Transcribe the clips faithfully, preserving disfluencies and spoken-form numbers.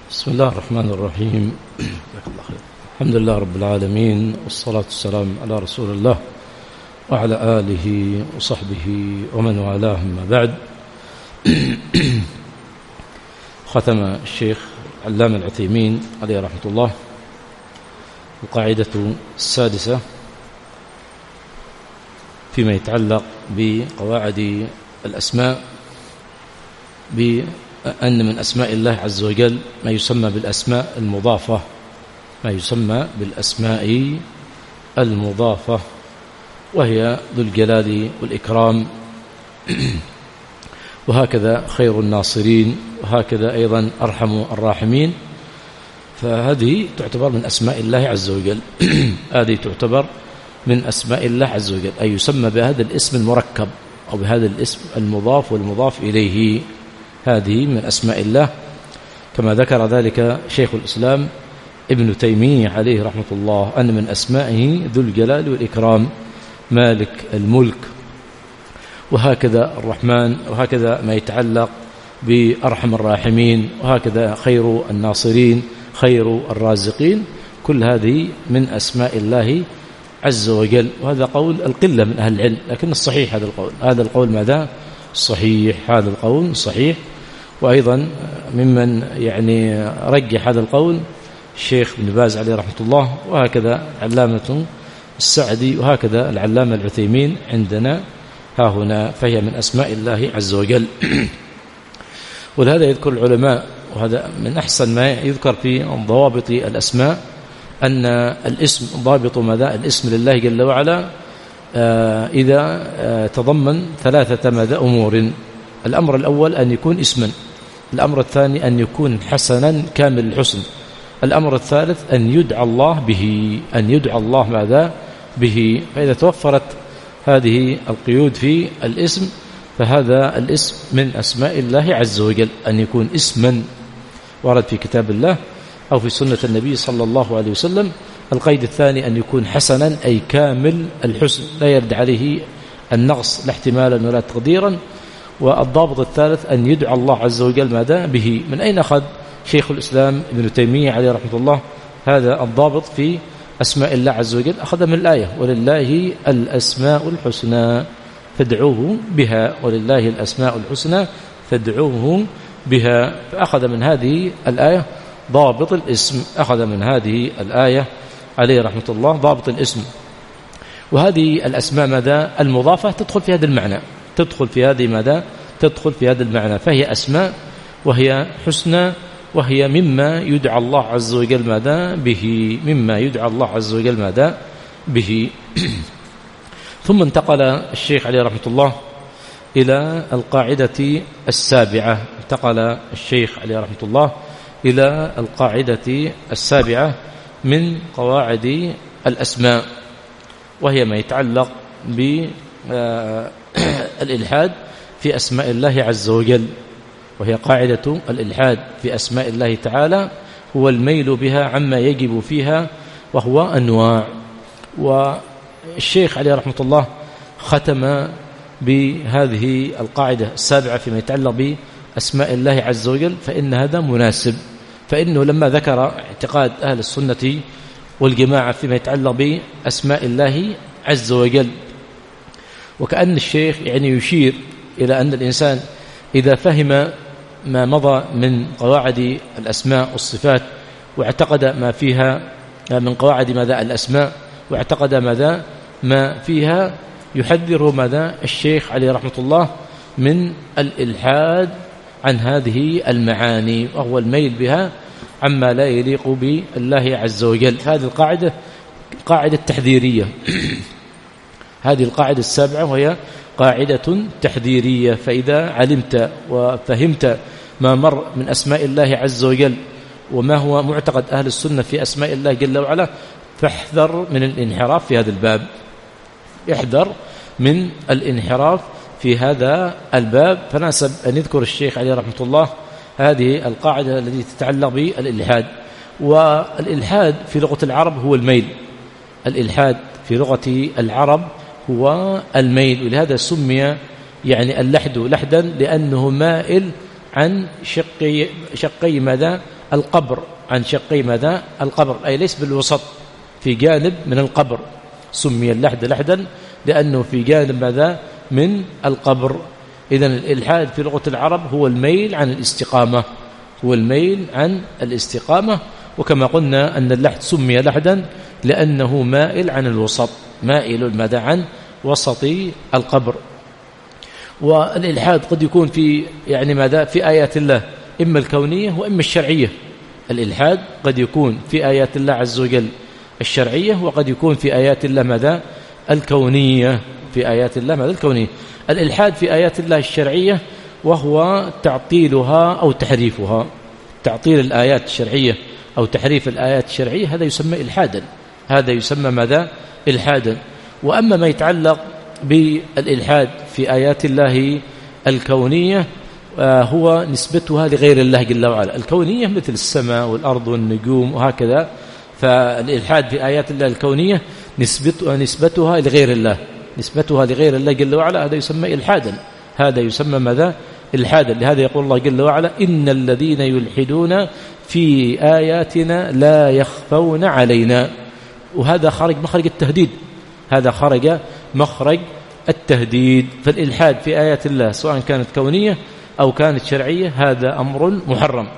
بسم الله الرحمن الرحيم. الحمد لله رب العالمين، والصلاة والسلام على رسول الله وعلى آله وصحبه ومن والاه، ما بعد. ختم الشيخ علام العثيمين عليه رحمة الله القاعدة السادسة فيما يتعلق بقواعد الأسماء، بأن من أسماء الله عز وجل ما يسمى بالأسماء المضافة، ما يسمى بالأسماء المضافة، وهي ذو الجلال والإكرام، وهكذا خير الناصرين، وهكذا أيضا أرحم الراحمين. فهذه تعتبر من أسماء الله عز وجل. هذه تعتبر من أسماء الله عز وجل، أي يسمى بهذا الاسم المركب أو بهذا الاسم المضاف والمضاف إليه. هذه من أسماء الله، كما ذكر ذلك شيخ الإسلام ابن تيمية عليه رحمة الله، أن من أسمائه ذو الجلال والإكرام، مالك الملك، وهكذا الرحمن، وهكذا ما يتعلق بأرحم الراحمين، وهكذا خير الناصرين، خير الرازقين. كل هذه من أسماء الله عز وجل. وهذا قول القلة من أهل العلم، لكن الصحيح هذا القول، هذا القول ماذا؟ صحيح، هذا القول صحيح. وأيضا ممن يعني رجح هذا القول الشيخ ابن باز عليه رحمة الله، وهكذا علامة السعدي، وهكذا العلامة العثيمين عندنا ها هنا، فهي من أسماء الله عز وجل. ولهذا يذكر العلماء، وهذا من أحسن ما يذكر في ضوابط الأسماء، أن الاسم ضابط ماذا؟ الاسم لله جل وعلا إذا تضمن ثلاثة ماذا أمور. الأمر الأول أن يكون اسما، الأمر الثاني أن يكون حسنا كامل الحسن، الأمر الثالث أن يدعى الله به، أن يدعى الله ماذا؟ به. فإذا توفرت هذه القيود في الاسم فهذا الاسم من أسماء الله عز وجل، أن يكون اسما ورد في كتاب الله أو في سنة النبي صلى الله عليه وسلم. القيد الثاني أن يكون حسنا أي كامل الحسن، لا يرد عليه النقص لا احتمالا ولا تقديرا. والضابط الثالث أن يدعى الله عز وجل ماذا؟ به. من أين أخذ شيخ الإسلام ابن تيمية عليه رحمة الله هذا الضابط في أسماء الله عز وجل؟ أخذ من الآية: ولله الأسماء الحسنى فادعوه بها، ولله الأسماء الحسنى فادعوه بها. فأخذ من هذه الآية ضابط الاسم، أخذ من هذه الآية عليه رحمة الله ضابط الاسم. وهذه الأسماء ماذا؟ المضافة تدخل في هذا المعنى، تدخل في هذه ماذا؟ تدخل في هذا المعنى، فهي أسماء وهي حسنى، وهي مما يدعى الله عز وجل ماذا؟ به، مما يدعى الله عز وجل ماذا؟ به. ثم انتقل الشيخ عليه رحمة الله إلى القاعدة السابعة، انتقل الشيخ عليه رحمة الله إلى القاعدة السابعة من قواعد الأسماء، وهي ما يتعلق بالإلحاد في أسماء الله عز وجل. وهي قاعدة الإلحاد في أسماء الله تعالى هو الميل بها عما يجب فيها، وهو أنواع. والشيخ عليه رحمة الله ختم بهذه القاعدة السابعة فيما يتعلق بأسماء الله عز وجل، فإن هذا مناسب. فإنه لما ذكر اعتقاد أهل السنة والجماعة فيما يتعلق بأسماء الله عز وجل، وكأن الشيخ يعني يشير إلى أن الإنسان إذا فهم ما مضى من قواعد الأسماء والصفات، واعتقد ما فيها من قواعد ماذا؟ الأسماء، واعتقد ماذا؟ ما فيها، يحذره ماذا؟ الشيخ عليه رحمة الله من الإلحاد عن هذه المعاني، وهو الميل بها عما لا يليق بالله عز وجل. هذه القاعدة قاعدة تحذيرية. هذه القاعدة السابعة وهي قاعدة تحذيرية. فإذا علمت وفهمت ما مر من أسماء الله عز وجل وما هو معتقد أهل السنة في أسماء الله جل وعلا، فاحذر من الانحراف في هذا الباب، احذر من الانحراف في هذا الباب. فناسب أن يذكر الشيخ عليه رحمة الله هذه القاعدة التي تتعلق بالإلحاد. والإلحاد في لغة العرب هو الميل، الإلحاد في لغة العرب هو الميل، ولهذا سمي يعني اللحد لحدا، لأنه مائل عن شقي, شقي ماذا؟ القبر عن شقي ماذا القبر، أي ليس بالوسط، في جانب من القبر. سمي اللحد لحدا لأنه في جانب ماذا من القبر. إذن الإلحاد في لغة العرب هو الميل عن الاستقامة، هو الميل عن الاستقامة. وكما قلنا أن اللحد سمي لحدا لأنه مائل عن الوسط، مائل ماذا عن وسط القبر. والإلحاد قد يكون في يعني ماذا في آيات الله إما الكونية وإما الشرعية. الإلحاد قد يكون في آيات الله عز وجل الشرعية، وقد يكون في آيات الله ماذا الكونية، في آيات الله ماذا الكونية. الإلحاد في آيات الله الشرعية وهو تعطيلها أو تحريفها، تعطيل الآيات الشرعية أو تحريف الآيات الشرعية، هذا يسمى إلحادا، هذا يسمى ماذا إلحادا. وأما ما يتعلق بالإلحاد في آيات الله الكونية هو نسبتها لغير الله جل وعلا. الكونية مثل السماء والأرض والنجوم وهكذا، فالإلحاد في آيات الله الكونية نسبتها, نسبتها لغير الله، نسبتها لغير الله جل وعلا، هذا يسمى إلحادا، هذا يسمى ماذا إلحادا. لهذا يقول الله جل وعلا إن الذين يلحدون في آياتنا لا يخفون علينا. وهذا خارج مخرج التهديد، هذا خارج مخرج التهديد. فالإلحاد في آيات الله سواء كانت كونية أو كانت شرعية هذا أمر محرم.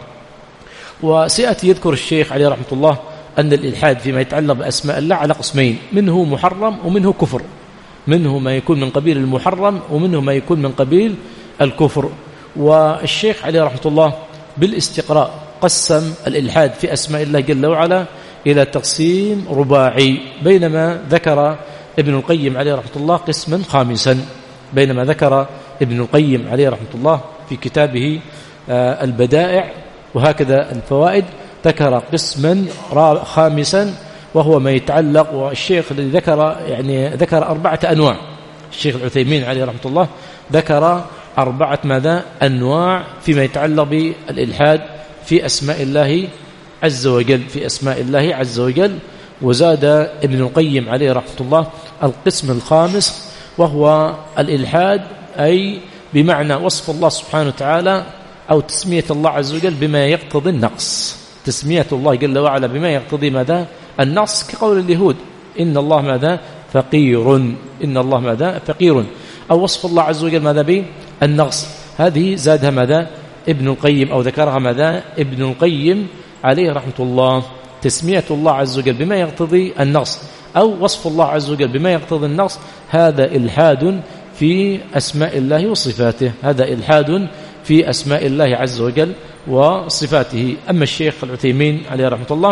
وسيأتي يذكر الشيخ عليه رحمة الله أن الإلحاد فيما يتعلق بأسماء الله على قسمين، منه محرم ومنه كفر، منه ما يكون من قبيل المحرم ومنه ما يكون من قبيل الكفر. والشيخ عليه رحمة الله بالاستقراء قسم الإلحاد في أسماء الله جل وعلا إلى تقسيم رباعي، بينما ذكر ابن القيم عليه رحمة الله قسما خامسا، بينما ذكر ابن القيم عليه رحمة الله في كتابه البدائع وهكذا الفوائد ذكر قسما خامسا وهو ما يتعلق. والشيخ الذي ذكر يعني ذكر أربعة أنواع، الشيخ العثيمين عليه رحمة الله ذكر أربعة ماذا أنواع فيما يتعلق بالإلحاد في أسماء الله عز وجل، في أسماء الله عز وجل. وزاد ابن القيم عليه رحمة الله القسم الخامس وهو الإلحاد أي بمعنى وصف الله سبحانه وتعالى أو تسمية الله عز وجل بما يقتضي النقص، تسمية الله جل وعلا بما يقتضي ماذا النقص، كقول اليهود إن الله ماذا فقير، إن الله ماذا فقير، أو وصف الله عز وجل ماذا به النقص. هذه زادها ماذا ابن القيم أو ذكرها ماذا ابن القيم عليه رحمة الله، تسمية الله عز وجل بما يقتضي النقص أو وصف الله عز وجل بما يقتضي النقص، هذا إلحاد في أسماء الله وصفاته، هذا إلحاد في أسماء الله عز وجل وصفاته. أما الشيخ العثيمين عليه رحمة الله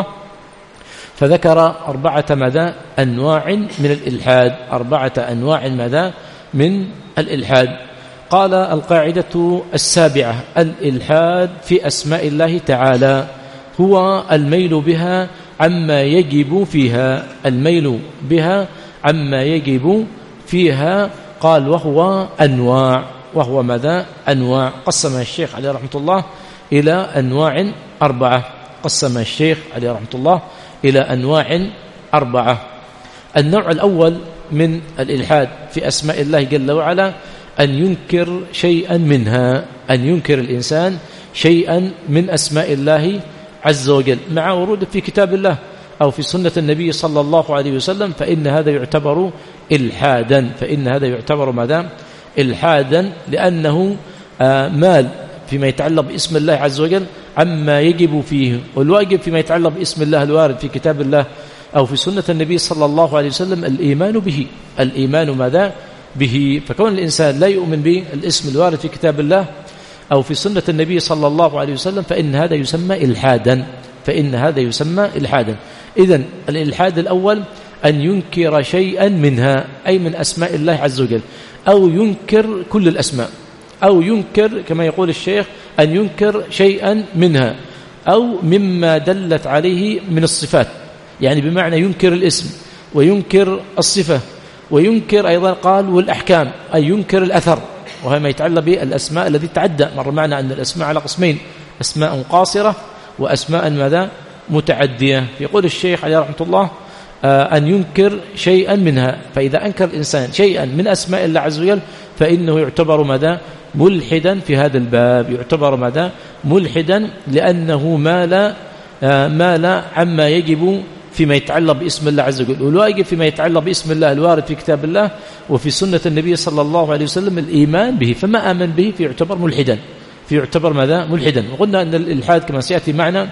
فذكر أربعة ماذا أنواع من الإلحاد، أربعة أنواع ماذا من الإلحاد. قال القاعدة السابعة الإلحاد في أسماء الله تعالى هو الميل بها عما يجب فيها، الميل بها عما يجب فيها. قال وهو أنواع، وهو ماذا أنواع. قسم الشيخ عليه رحمة الله إلى أنواع أربعة، قسم الشيخ عليه رحمة الله إلى أنواع أربعة. النوع الأول من الإلحاد في أسماء الله جل وعلا أن ينكر شيئا منها، أن ينكر الإنسان شيئا من أسماء الله عز وجل مع ورود في كتاب الله أو في سنة النبي صلى الله عليه وسلم، فإن هذا يعتبر إلحادا، فإن هذا يعتبر ماذا إلحادا، لأنه مال فيما يتعلق باسم الله عز وجل عما يجب فيه، والواجب فيما يتعلق باسم الله الوارد في كتاب الله أو في سنة النبي صلى الله عليه وسلم الإيمان به، الإيمان ماذا به. فكون الإنسان لا يؤمن بالاسم الوارد في كتاب الله أو في سنة النبي صلى الله عليه وسلم فإن هذا يسمى إلحادا، فإن هذا يسمى إلحادا. إذن الإلحاد الأول أن ينكر شيئا منها أي من أسماء الله عز وجل، أو ينكر كل الأسماء، أو ينكر كما يقول الشيخ أن ينكر شيئا منها أو مما دلت عليه من الصفات، يعني بمعنى ينكر الاسم وينكر الصفة وينكر أيضا قال والأحكام، أي ينكر الأثر، وهي ما يتعلق بالأسماء الذي تعدى مر معنا أن الأسماء على قسمين، أسماء قاصرة وأسماء ماذا متعدية. يقول الشيخ عليه رحمة الله أن ينكر شيئا منها، فإذا أنكر الإنسان شيئا من أسماء الله عز وجل فإنه يعتبر ماذا ملحدا في هذا الباب، يعتبر ماذا ملحدا، لأنه مال مال عما يجب فيما يتعلق باسم الله عز وجل. والواجب فيما يتعلق باسم الله الوارد في كتاب الله وفي سنة النبي صلى الله عليه وسلم الإيمان به، فما آمن به فيعتبر ملحدا، فيعتبر ماذا ملحدا. وقلنا أن الإلحاد كما سيأتي معنا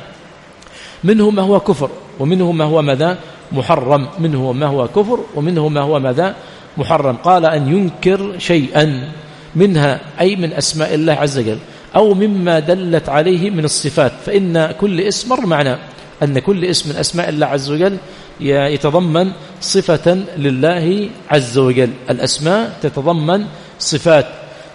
منه ما هو كفر ومنه ما هو ماذا محرم، منه ما هو كفر ومنه ما هو ماذا محرم. قال أن ينكر شيئا منها أي من أسماء الله عز وجل أو مما دلت عليه من الصفات، فإن كل اسم مر معنا أن كل اسم من أسماء الله عز وجل يتضمن صفة لله عز وجل، الأسماء تتضمن صفات.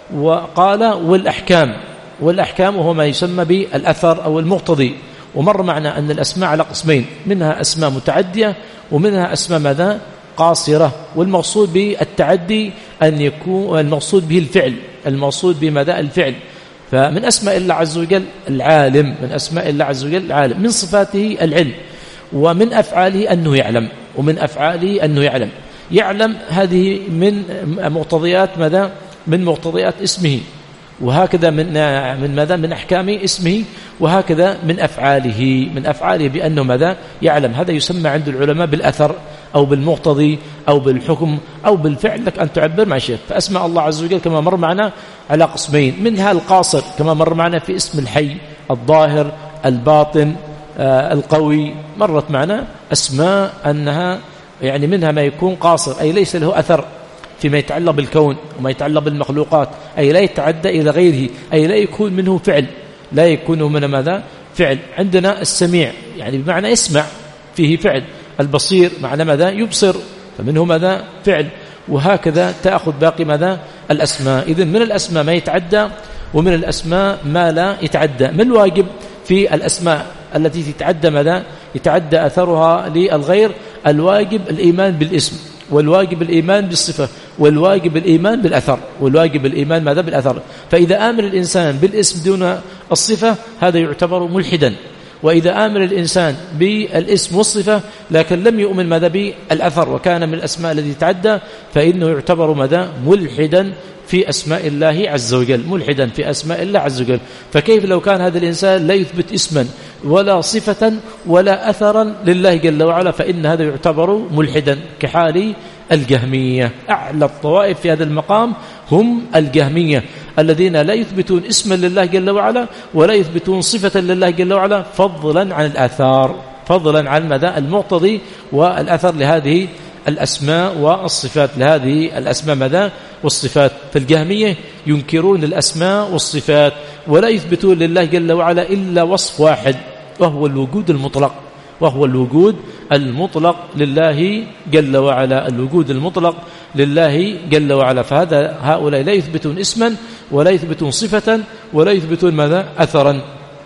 وقال والأحكام، والأحكام وهو ما يسمى بالأثر أو المقتضي. ومر معنا أن الأسماء على قسمين، منها أسماء متعدية ومنها أسماء ماذا قاصرة. والمقصود بالتعدي أن يكون المقصود به الفعل، المقصود بماذا الفعل. فمن أسماء الله عز وجل العالم، من أسماء الله عز وجل العالم، من صفاته العلم، ومن أفعاله أنه يعلم، ومن أفعاله أنه يعلم. يعلم هذه من مقتضيات ماذا من مقتضيات اسمه، وهكذا من من ماذا من أحكام اسمه، وهكذا من أفعاله، من أفعاله بأنه ماذا يعلم. هذا يسمى عند العلماء بالأثر أو بالمقتضي أو بالحكم أو بالفعل، لك أن تعبر مع شيء. فأسماء الله عز وجل كما مر معنا على قسمين، منها القاصر كما مر معنا في اسم الحي، الظاهر، الباطن، آه القوي. مرت معنا أسماء أنها يعني منها ما يكون قاصر أي ليس له أثر فيما يتعلق بالكون وما يتعلق بالمخلوقات، أي لا يتعدى إلى غيره، أي لا يكون منه فعل، لا يكون من ماذا فعل. عندنا السميع يعني بمعنى يسمع فيه فعل، البصير معنى ماذا يبصر فمنه ماذا فعل، وهكذا تأخذ باقي ماذا الأسماء. إذن من الأسماء ما يتعدى ومن الأسماء ما لا يتعدى. ما الواجب في الأسماء التي تتعدى ماذا يتعدى أثرها للغير؟ الواجب الإيمان بالاسم، والواجب الإيمان بالصفة، والواجب الإيمان بالأثر، والواجب الإيمان ماذا بالأثر. فإذا آمن الإنسان بالاسم دون الصفة هذا يعتبر ملحدا، وإذا آمن الإنسان بالاسم والصفة لكن لم يؤمن ماذا بالأثر وكان من الأسماء التي تعدى فإنه يعتبر ماذا ملحدا في أسماء الله عز وجل، ملحدا في أسماء الله عز وجل. فكيف لو كان هذا الإنسان لا يثبت اسما ولا صفة ولا أثرا لله جل وعلا، فإن هذا يعتبر ملحدا كحال الجهمية. أعلى الطوائف في هذا المقام هم الجهمية الذين لا يثبتون اسما لله جل وعلا ولا يثبتون صفة لله جل وعلا، فضلا عن الآثار، فضلا عن ماذا المقتضي والأثر لهذه الأسماء والصفات، لهذه الأسماء ماذا والصفات. فالجهمية ينكرون الأسماء والصفات ولا يثبتون لله جل وعلا إلا وصف واحد وهو الوجود المطلق، وهو الوجود المطلق لله جل وعلا، الوجود المطلق لله جل وعلا. فهذا هؤلاء لا يثبتون اسما ولا يثبتون صفة ولا يثبتون ماذا أثرا.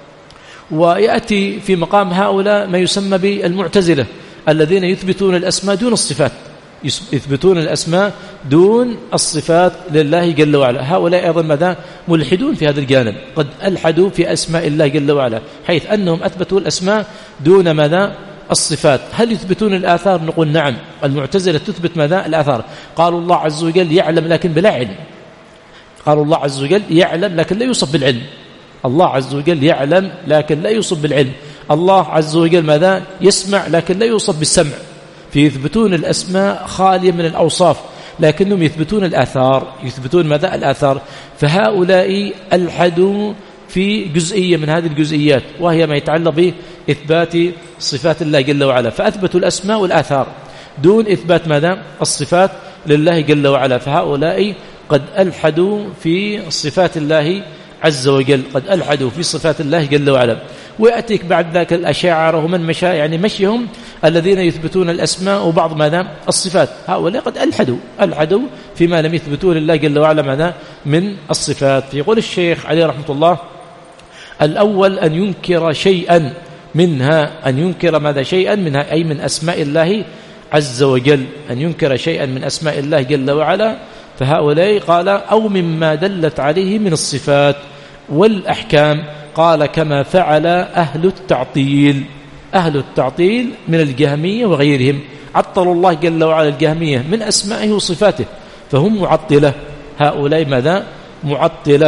ويأتي في مقام هؤلاء ما يسمى بالمعتزلة الذين يثبتون الأسماء دون الصفات، يثبتون الأسماء دون الصفات لله جل وعلا. هؤلاء أيضا ماذا ملحدون في هذا الجانب، قد ألحدوا في أسماء الله جل وعلا حيث أنهم أثبتوا الأسماء دون ماذا الصفات. هل يثبتون الآثار؟ نقول نعم. المعتزلة تثبت ماذا الآثار، قالوا الله عز وجل يعلم لكن بلا علم، قالوا الله عز وجل يعلم لكن لا يوصف بالعلم، الله عز وجل يعلم لكن لا يوصف بالعلم، الله عز وجل ماذا يسمع لكن لا يوصف بالسمع. فيثبتون الأسماء خالية من الأوصاف لكنهم يثبتون الآثار، يثبتون ماذا الآثار. فهؤلاء ألحدوا في جزئية من هذه الجزئيات وهي ما يتعلق بإثبات صفات الله جل وعلا، فأثبتوا الأسماء والآثار دون إثبات ماذا الصفات لله جل وعلا. فهؤلاء قد ألحدوا في صفات الله عز وجل، قد ألحدوا في صفات الله جل وعلا. ويأتيك بعد ذاك الأشاعرة ومن مشى يعني مشيهم الذين يثبتون الأسماء وبعض ماذا الصفات، هؤلاء قد ألحدوا ألحدوا فيما لم يثبتوا لله جل وعلا ماذا من الصفات. يقول الشيخ عليه رحمة الله: الأول أن ينكر شيئا منها، أن ينكر ماذا شيئا منها أي من أسماء الله عز وجل، أن ينكر شيئا من أسماء الله جل وعلا. فهؤلاء قال أو مما دلت عليه من الصفات والأحكام، قال كما فعل أهل التعطيل، أهل التعطيل من الجهمية وغيرهم، عطلوا الله جل وعلا الجهمية من أسمائه وصفاته، فهم معطلة هؤلاء ماذا معطلة.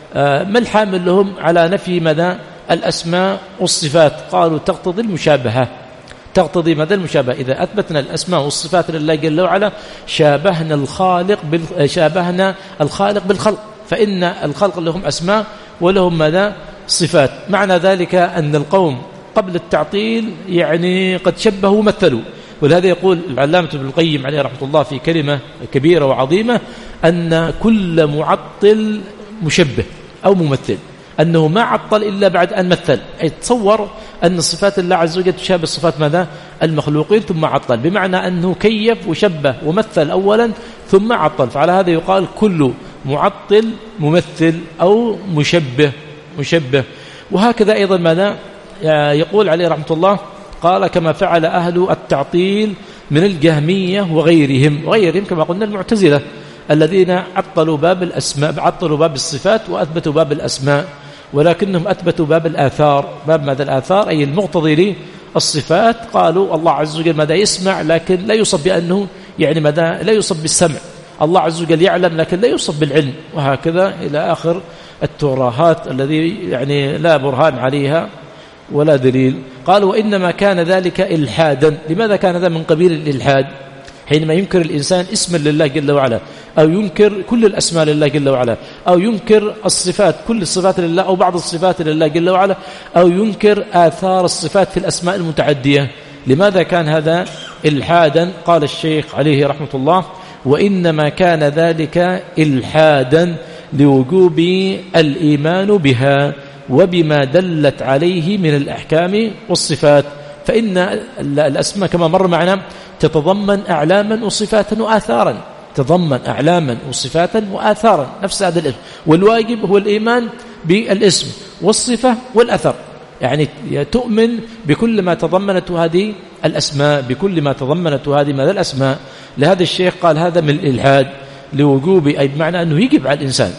ما الحامل لهم على نفي ماذا الأسماء والصفات؟ قالوا تقتضي المشابهة، تقتضي ماذا المشابهة. إذا أثبتنا الأسماء والصفات لله جل وعلا شابهنا الخالق بال... شابهنا الخالق بالخلق، فإن الخلق لهم أسماء ولهم ماذا صفات. معنى ذلك أن القوم قبل التعطيل يعني قد شبهوا ومثلوا. ولهذا يقول العلامة ابن القيم عليه رحمة الله في كلمة كبيرة وعظيمة أن كل معطل مشبه أو ممثل، أنه ما عطل إلا بعد أن مثل. أي تصور أن صفات الله عز وجل تشابه صفات ماذا المخلوقين ثم عطل، بمعنى أنه كيف وشبه ومثل أولا ثم عطل. فعلى هذا يقال كل معطل ممثل أو مشبه مشبه. وهكذا أيضا ماذا يقول عليه رحمة الله، قال كما فعل أهل التعطيل من الجهمية وغيرهم، وغيرهم كما قلنا المعتزلة الذين عطلوا باب الأسماء، عطلوا باب الصفات وأثبتوا باب الأسماء، ولكنهم أثبتوا باب الآثار. باب ماذا الآثار؟ أي المقتضي للصفات. قالوا الله عز وجل ماذا يسمع لكن لا يوصف بأنه يعني ماذا لا يوصف بالسمع، الله عز وجل يعلم لكن لا يوصف بالعلم، وهكذا إلى آخر الترهات الذي يعني لا برهان عليها ولا دليل. قالوا وإنما كان ذلك إلحادا. لماذا كان ذا من قبيل الإلحاد؟ حينما ينكر الإنسان اسما لله جل وعلا، أو ينكر كل الأسماء لله جل وعلا، أو ينكر الصفات كل الصفات لله أو بعض الصفات لله جل وعلا، أو ينكر آثار الصفات في الأسماء المتعدية. لماذا كان هذا إلحادا؟ قال الشيخ عليه رحمة الله وإنما كان ذلك إلحادا لوجوب الإيمان بها وبما دلت عليه من الأحكام والصفات. فإن الأسماء كما مر معنا تتضمن أعلاما وصفاتا وآثارا، تضمن أعلاما وصفاتا وآثارا، نفس هذا الاسم. والواجب هو الإيمان بالاسم والصفة والأثر، يعني تؤمن بكل ما تضمنته هذه الأسماء، بكل ما تضمنته هذه ماذا الأسماء. لهذا الشيخ قال هذا من الإلحاد لوجوب، أي بمعنى أنه يجب على الإنسان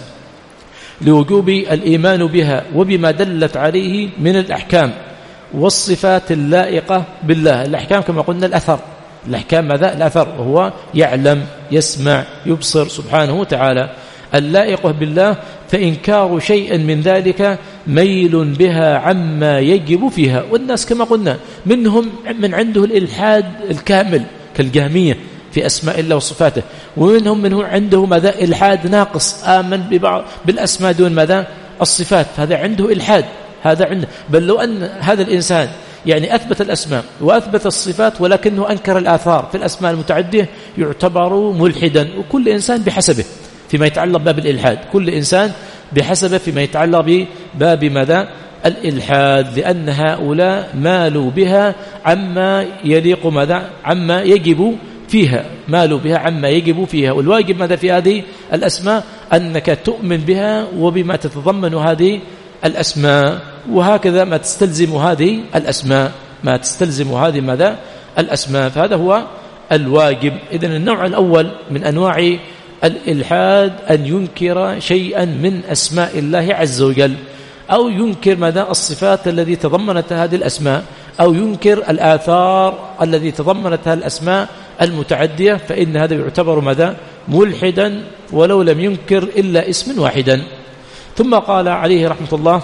لوجوب الإيمان بها وبما دلت عليه من الأحكام والصفات اللائقة بالله. الأحكام كما قلنا الأثر، الأحكام ماذا الأثر، وهو يعلم يسمع يبصر سبحانه وتعالى اللائقة بالله. فإنكار شيء من ذلك ميل بها عما يجب فيها. والناس كما قلنا منهم من عنده الإلحاد الكامل كالجهمية في أسماء الله وصفاته، ومنهم منه عنده ماذا إلحاد ناقص، آمن ببعض بالأسماء دون ماذا الصفات، هذا عنده إلحاد، هذا عنده. بل لو أن هذا الإنسان يعني أثبت الأسماء وأثبت الصفات ولكنه أنكر الآثار في الأسماء المتعدية يعتبر ملحدا. وكل إنسان بحسبه فيما يتعلق باب الإلحاد، كل إنسان بحسبه فيما يتعلق بباب ماذا الإلحاد، لأن هؤلاء مالوا بها عما يليق ماذا عما يجب فيها، مالوا بها عما يجب فيها. والواجب ماذا في هذه الأسماء أنك تؤمن بها وبما تتضمن هذه الأسماء، وهكذا ما تستلزم هذه الأسماء، ما تستلزم هذه ماذا الأسماء. فهذا هو الواجب. إذن النوع الأول من أنواع الإلحاد أن ينكر شيئا من أسماء الله عز وجل، أو ينكر ماذا الصفات التي تضمنت هذه الأسماء، أو ينكر الآثار التي تضمنتها الأسماء المتعدية، فإن هذا يعتبر ماذا ملحدا ولو لم ينكر إلا اسم واحدا. ثم قال عليه رحمة الله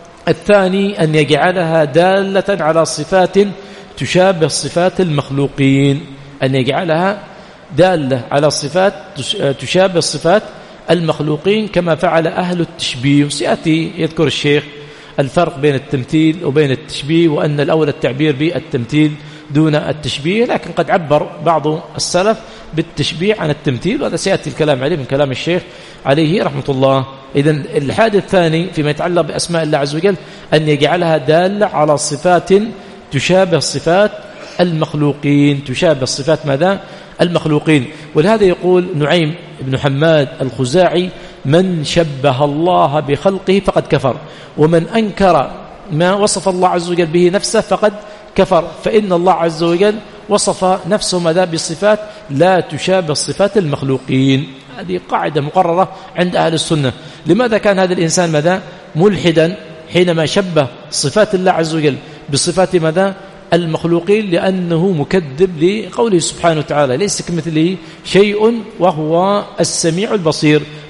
الثاني أن يجعلها دالة على صفات تشابه صفات المخلوقين، أن يجعلها دالة على صفات تشابه صفات المخلوقين كما فعل أهل التشبيه. سيأتي يذكر الشيخ الفرق بين التمثيل وبين التشبيه، وأن الأول التعبير بالتمثيل دون التشبيه، لكن قد عبر بعض السلف بالتشبيه عن التمثيل، وهذا سيأتي الكلام عليه من كلام الشيخ عليه رحمة الله. إذن الحادث الثاني فيما يتعلق بأسماء الله عز وجل أن يجعلها دالة على صفات تشابه صفات المخلوقين، تشابه صفات ماذا المخلوقين. ولهذا يقول نعيم بن حماد الخزاعي من شبه الله بخلقه فقد كفر، ومن أنكر ما وصف الله عز وجل به نفسه فقد كفر، فإن الله عز وجل وصف نفسه ماذا بصفات لا تشابه صفات المخلوقين. هذه قاعدة مقررة عند أهل السنة. لماذا كان هذا الإنسان ماذا ملحدا حينما شبه صفات الله عز وجل بصفات ماذا المخلوقين؟ لأنه مكذب لقوله سبحانه وتعالى ليس كمثله شيء وهو السميع البصير.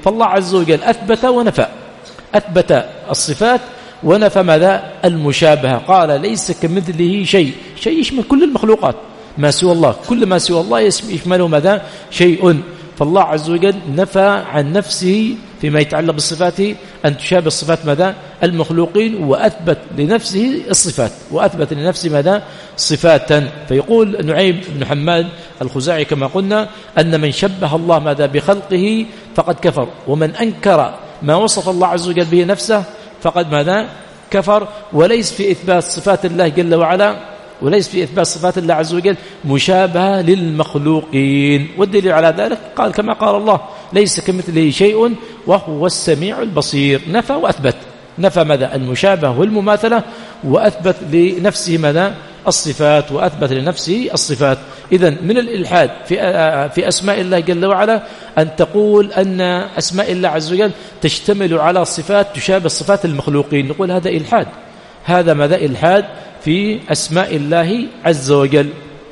فالله عز وجل أثبت ونفى، أثبت الصفات ونفى ماذا؟ المشابهة. قال ليس كمثله شيء، شيء يشمل كل المخلوقات ما سوى الله، كل ما سوى الله يشمله ماذا؟ شيء. فالله عز وجل نفى عن نفسه فيما يتعلق بصفاته أن تشابه الصفات ماذا؟ المخلوقين، وأثبت لنفسه الصفات، وأثبت لنفسه ماذا؟ صفاتا. فيقول نعيم بن حماد الخزاعي كما قلنا أن من شبه الله ماذا؟ بخلقه فقد كفر، ومن أنكر ما وصف الله عز وجل به نفسه فقد ماذا؟ كفر. وليس في إثبات صفات الله جل وعلا وليس في إثبات صفات الله عز وجل مشابهة للمخلوقين. والدليل على ذلك قال كما قال الله ليس كمثله شيء وهو السميع البصير. نفى وأثبت، نفى ماذا؟ المشابهة والمماثلة، وأثبت لنفسه ماذا؟ الصفات، وأثبت لنفسه الصفات. إذن من الإلحاد في في أسماء الله جل وعلا أن تقول أن أسماء الله عز وجل تشتمل على صفات تشابه صفات المخلوقين، نقول هذا إلحاد، هذا ماذا؟ إلحاد في أسماء الله عز وجل.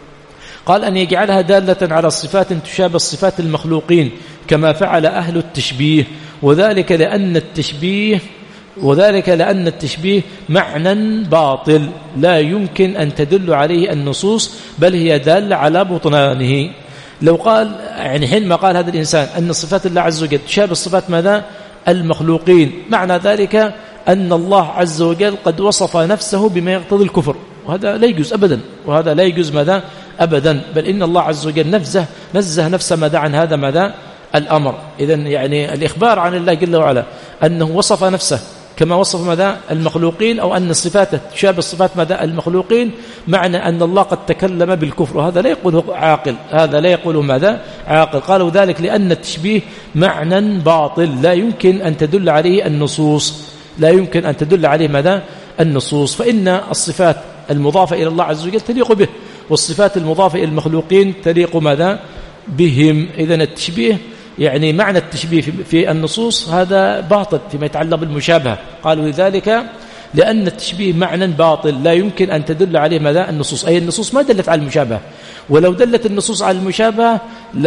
قال أن يجعلها دالة على صفات تشابه صفات المخلوقين كما فعل أهل التشبيه، وذلك لأن التشبيه وذلك لأن التشبيه معنى باطل لا يمكن أن تدل عليه النصوص، بل هي دالة على بطلانه. لو قال يعني حينما قال هذا الإنسان أن صفات الله عز وجل تشابه صفات ماذا؟ المخلوقين، معنى ذلك أن الله عز وجل قد وصف نفسه بما يقتضي الكفر، وهذا لا يجوز أبدا، وهذا لا يجوز ماذا؟ أبدا، بل إن الله عز وجل نفسه نزه نفسه ماذا؟ عن هذا ماذا؟ الأمر. إذن يعني الإخبار عن الله جل وعلا أنه وصف نفسه كما وصف ماذا؟ المخلوقين، أو أن صفاته تشابه صفات ماذا؟ المخلوقين، معنى أن الله قد تكلم بالكفر، وهذا لا يقوله عاقل، هذا لا يقوله ماذا؟ عاقل. قالوا ذلك لأن التشبيه معنى باطل لا يمكن أن تدل عليه النصوص، لا يمكن أن تدل عليه ماذا؟ النصوص. فإن الصفات المضافة إلى الله عز وجل تليق به، والصفات المضافة إلى المخلوقين تليق ماذا؟ بهم. إذن التشبيه يعني معنى التشبيه في النصوص هذا باطل فيما يتعلق بالمشابهة. قالوا لذلك لأن التشبيه معنى باطل لا يمكن أن تدل عليه ماذا؟ النصوص، أي النصوص ما دلت على المشابهة، ولو دلت النصوص على المشابهة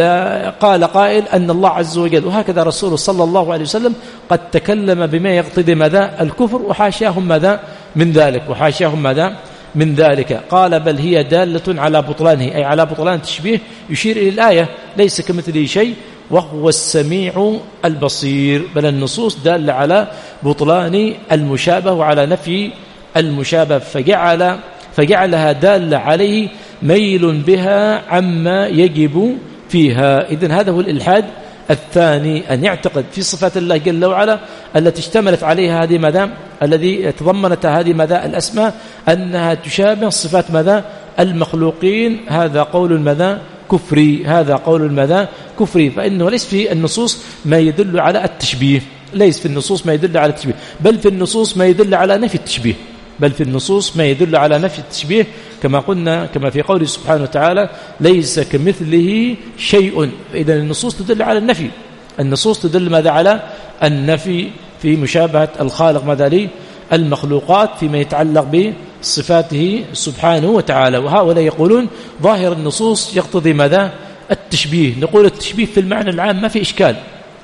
لقال قائل أن الله عز وجل وهكذا رسوله صلى الله عليه وسلم قد تكلم بما يقتضي ماذا؟ الكفر، وحاشاهم ماذا؟ من ذلك، وحاشاهم ماذا؟ من ذلك. قال بل هي دالة على بطلانه، أي على بطلان التشبيه، يشير إلى الآية ليس كمثله شيء وهو السميع البصير، بل النصوص دالة على بطلان المشابه وعلى نفي المشابه، فجعل فجعلها دالة عليه ميل بها عما يجب فيها. إذن هذا هو الإلحاد الثاني، أن يعتقد في صفات الله جل وعلا التي اشتملت عليها هذه ماذا؟ الذي تضمنت هذه ماذا؟ الأسماء، أنها تشابه صفات ماذا؟ المخلوقين. هذا قول ماذا؟ كفري، هذا قول ماذا؟ كفري. فإنه ليس في النصوص ما يدل على التشبيه، ليس في النصوص ما يدل على التشبيه، بل في النصوص ما يدل على نفي التشبيه، بل في النصوص ما يدل على نفي التشبيه، كما قلنا كما في قوله سبحانه وتعالى ليس كمثله شيء. إذن النصوص تدل على النفي، النصوص تدل ماذا؟ على النفي في مشابهة الخالق ماذا؟ لي المخلوقات فيما يتعلق بصفاته سبحانه وتعالى. وهؤلاء يقولون ظاهر النصوص يقتضي ماذا؟ التشبيه. نقول التشبيه في المعنى العام ما في إشكال،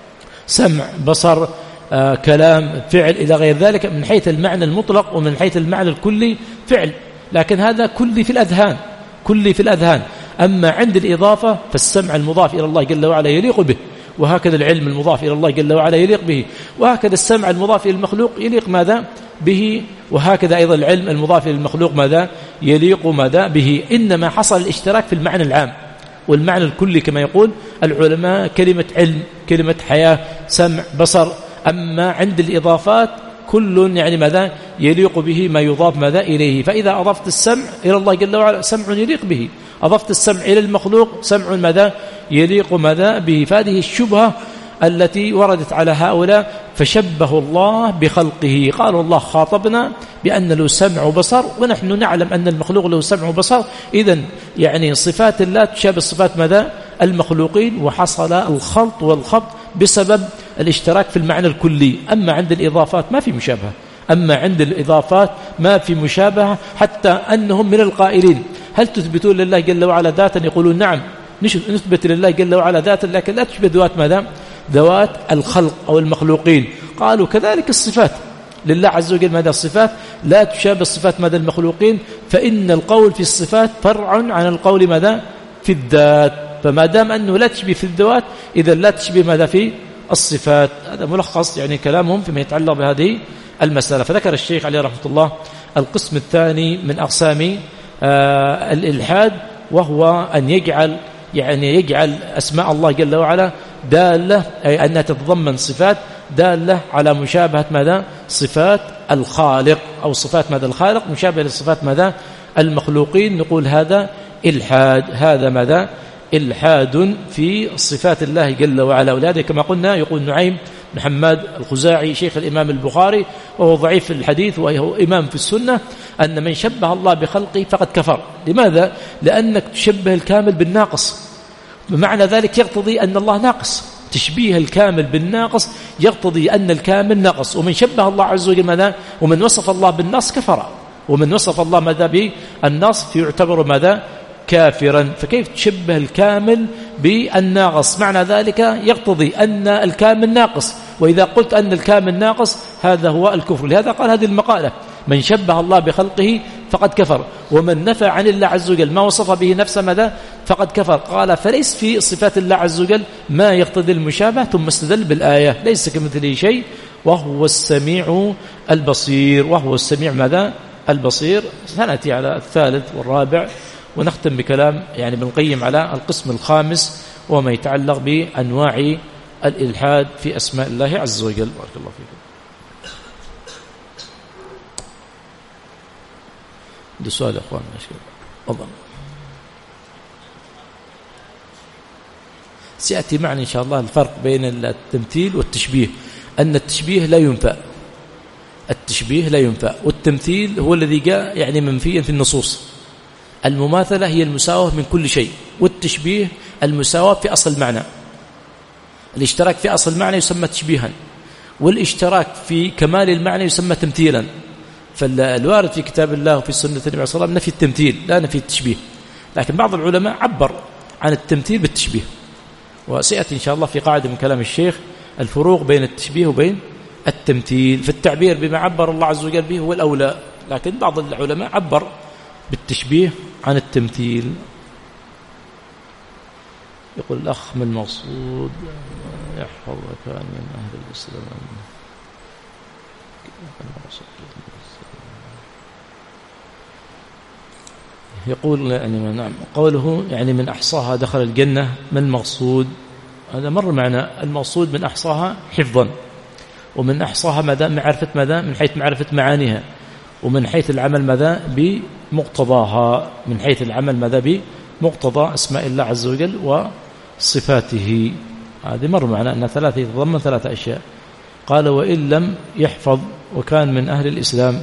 سمع، بصر، آه، كلام، فعل إلى غير ذلك من حيث المعنى المطلق، ومن حيث المعنى الكلي فعل، لكن هذا كلي في الأذهان، كلي في الأذهان. أما عند الإضافة فالسمع المضاف إلى الله جل وعلا يليق به، وهكذا العلم المضاف إلى الله جل وعلا يليق به، وهكذا السمع المضاف إلى المخلوق يليق ماذا؟ به، وهكذا أيضا العلم المضاف إلى المخلوق ماذا؟ يليق ماذا؟ به. إنما حصل الاشتراك في المعنى العام والمعنى الكلي كما يقول العلماء، كلمة علم، كلمة حياة، سمع، بصر. أما عند الإضافات كل يعني ماذا؟ يليق به ما يضاف ماذا؟ إليه. فإذا أضفت السمع إلى الله جل وعلا سمع يليق به، أضفت السمع إلى المخلوق سمع ماذا؟ يليق ماذا؟ به. فهذه الشبهة التي وردت على هؤلاء فشبه الله بخلقه. قالوا الله خاطبنا بأن له سمع وبصر، ونحن نعلم أن المخلوق له سمع وبصر، إذن يعني صفات الله تشابه صفات ماذا؟ المخلوقين، وحصل الخلط والخبط بسبب الاشتراك في المعنى الكلي. أما عند الإضافات ما في مشابهة، أما عند الإضافات ما في مشابهة، حتى أنهم من القائلين هل تثبتون لله جل وعلا ذاتا؟ يقولون نعم نثبت لله جل وعلا ذاتا، لكن لا تشبه ذات ماذا؟ ذوات الخلق أو المخلوقين. قالوا كذلك الصفات لله عز وجل ماذا الصفات لا تشابه الصفات ماذا المخلوقين، فإن القول في الصفات فرع عن القول ماذا في الذات، فما دام أنه لا تشبه في الذوات إذا لا تشبه ماذا في الصفات. هذا ملخص يعني كلامهم فيما يتعلق بهذه المسألة. فذكر الشيخ عليه رحمة الله القسم الثاني من أقسام آه الإلحاد، وهو أن يجعل يعني يجعل أسماء الله جل وعلا دالة، أي أنها تتضمن صفات دالة على مشابهة ماذا صفات الخالق، أو صفات ماذا الخالق مشابهة لصفات ماذا المخلوقين. نقول هذا إلحاد، هذا ماذا إلحاد في صفات الله جل وعلا. ولذلك كما قلنا يقول نعيم بن حماد الخزاعي شيخ الإمام البخاري وهو ضعيف في الحديث وهو إمام في السنة، أن من شبه الله بخلقه فقد كفر. لماذا؟ لأنك تشبه الكامل بالناقص، بمعنى ذلك يقتضي أن الله ناقص. تشبيه الكامل بالناقص يقتضي أن الكامل ناقص، ومن شبه الله عز وجل ماذا ومن وصف الله بالنقص كفر، ومن وصف الله ماذا بالنقص فيعتبر ماذا كافرا. فكيف تشبه الكامل بالناقص؟ معنى ذلك يقتضي أن الكامل ناقص، وإذا قلت أن الكامل ناقص هذا هو الكفر. لهذا قال هذه المقالة من شبه الله بخلقه فقد كفر، ومن نفى عن الله عز وجل ما وصف به نفسه ماذا فقد كفر. قال فليس في صفات الله عز وجل ما يقتضي المشابه، ثم استدل بالآية ليس كمثله شيء وهو السميع البصير. وهو السميع ماذا البصير. سنأتي على الثالث والرابع ونختم بكلام يعني ابن القيم على القسم الخامس وما يتعلق بأنواع الإلحاد في أسماء الله عز وجل. بارك الله فيكم. ده سؤال يا أخوان أظن سيأتي معنا إن شاء الله الفرق بين التمثيل والتشبيه، أن التشبيه لا ينفع، التشبيه لا ينفع، والتمثيل هو الذي جاء يعني منفيا في النصوص. المماثلة هي المساواة من كل شيء، والتشبيه المساواة في أصل المعنى. الاشتراك في أصل المعنى يسمى تشبيها، والاشتراك في كمال المعنى يسمى تمثيلا. فالوارد في كتاب الله وفي سنة النبي صلى الله عليه وسلم نفي التمثيل لا نفي التشبيه، لكن بعض العلماء عبر عن التمثيل بالتشبيه، وسيأتي إن شاء الله في قاعدة من كلام الشيخ الفروق بين التشبيه وبين التمثيل. فالتعبير بما عبر الله عز وجل به هو الأولى، لكن بعض العلماء عبر بالتشبيه عن التمثيل. يقول الأخ من المقصود يحفظ كان من أهل الإسلام. يقول يعني نعم قوله يعني من أحصاها دخل الجنة، ما المقصود؟ هذا مر معنا. المقصود من أحصاها حفظا، ومن أحصاها ماذا معرفة ماذا من حيث معرفة معانيها، ومن حيث العمل ماذا بمقتضاها، من حيث العمل ماذا بمقتضى أسماء الله عز وجل وصفاته. هذه مر معنا أن ثلاثة يتضمن ثلاثة أشياء. قال وإن لم يحفظ وكان من أهل الإسلام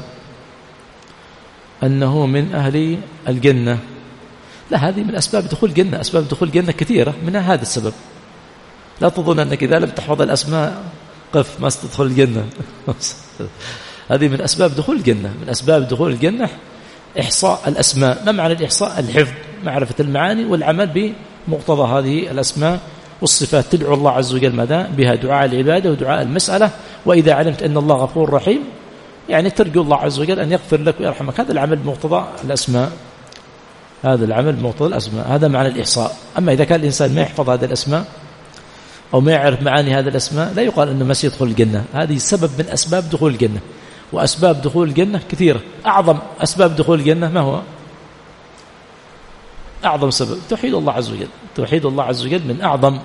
أنه من أهل الجنة. لا، هذه من أسباب دخول الجنة، أسباب دخول الجنة كثيرة، منها هذا السبب. لا تظن أنك إذا لم تحفظ الأسماء قف ما ستدخل الجنة. هذه من أسباب دخول الجنة، من أسباب دخول الجنة إحصاء الأسماء. ما معنى الإحصاء؟ الحفظ، معرفة المعاني والعمل بمقتضى هذه الأسماء والصفات. تدعو الله عز وجل ماذا بها دعاء العبادة ودعاء المسألة. وإذا علمت أن الله غفور رحيم يعني ترجو الله عز وجل أن يغفر لك ويرحمك. هذا العمل بمقتضى الأسماء، هذا العمل بمقتضى الأسماء، هذا معنى الإحصاء. أما إذا كان الإنسان ما يحفظ هذه الأسماء أو ما يعرف معاني هذه الأسماء لا يقال أنه ما سيدخل الجنة. هذه سبب من أسباب دخول الجنة، وأسباب دخول الجنة كثيرة. أعظم أسباب دخول الجنة ما هو؟ أعظم سبب توحيد الله عز وجل. توحيد الله عز وجل من أعظم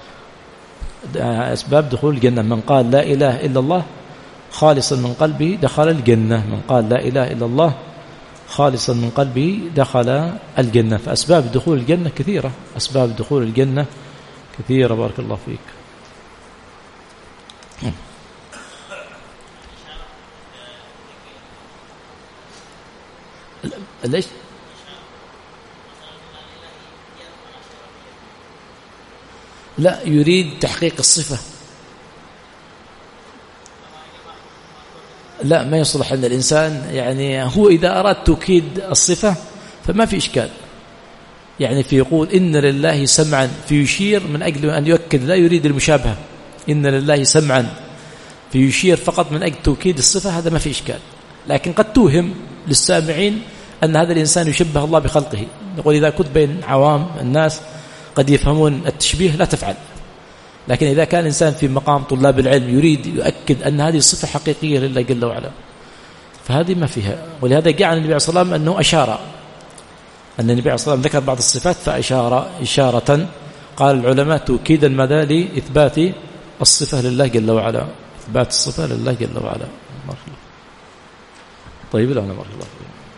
أسباب دخول الجنة. من قال لا إله إلا الله خالصا من قلبه دخل الجنة. من قال لا إله إلا الله خالصا من قلبه دخل الجنة. فأسباب دخول الجنة كثيرة، أسباب دخول الجنة كثيرة. بارك الله فيك. ليش؟ لا، يريد تحقيق الصفة. لا، ما يصلح أن الإنسان يعني هو إذا أراد توكيد الصفة فما في إشكال. يعني في يقول إن لله سمعا فيشير من أجل أن يؤكد، لا يريد المشابهة. إن لله سمعا فيشير فقط من أجل توكيد الصفة، هذا ما في إشكال. لكن قد توهم للسامعين أن هذا الإنسان يشبه الله بخلقه. نقول إذا كنت بين عوام الناس قد يفهمون التشبيه لا تفعل، لكن إذا كان الإنسان في مقام طلاب العلم يريد يؤكد أن هذه الصفة حقيقية لله جل وعلا فهذه ما فيها. ولهذا جاء عن النبي عليه الصلاة والسلام أنه أشار، أن النبي عليه الصلاة والسلام ذكر بعض الصفات فأشار إشارة، قال العلماء توكيدا ماذا لإثبات الصفة لله جل وعلا، إثبات الصفة لله جل وعلا. طيب لا أنا بارك الله.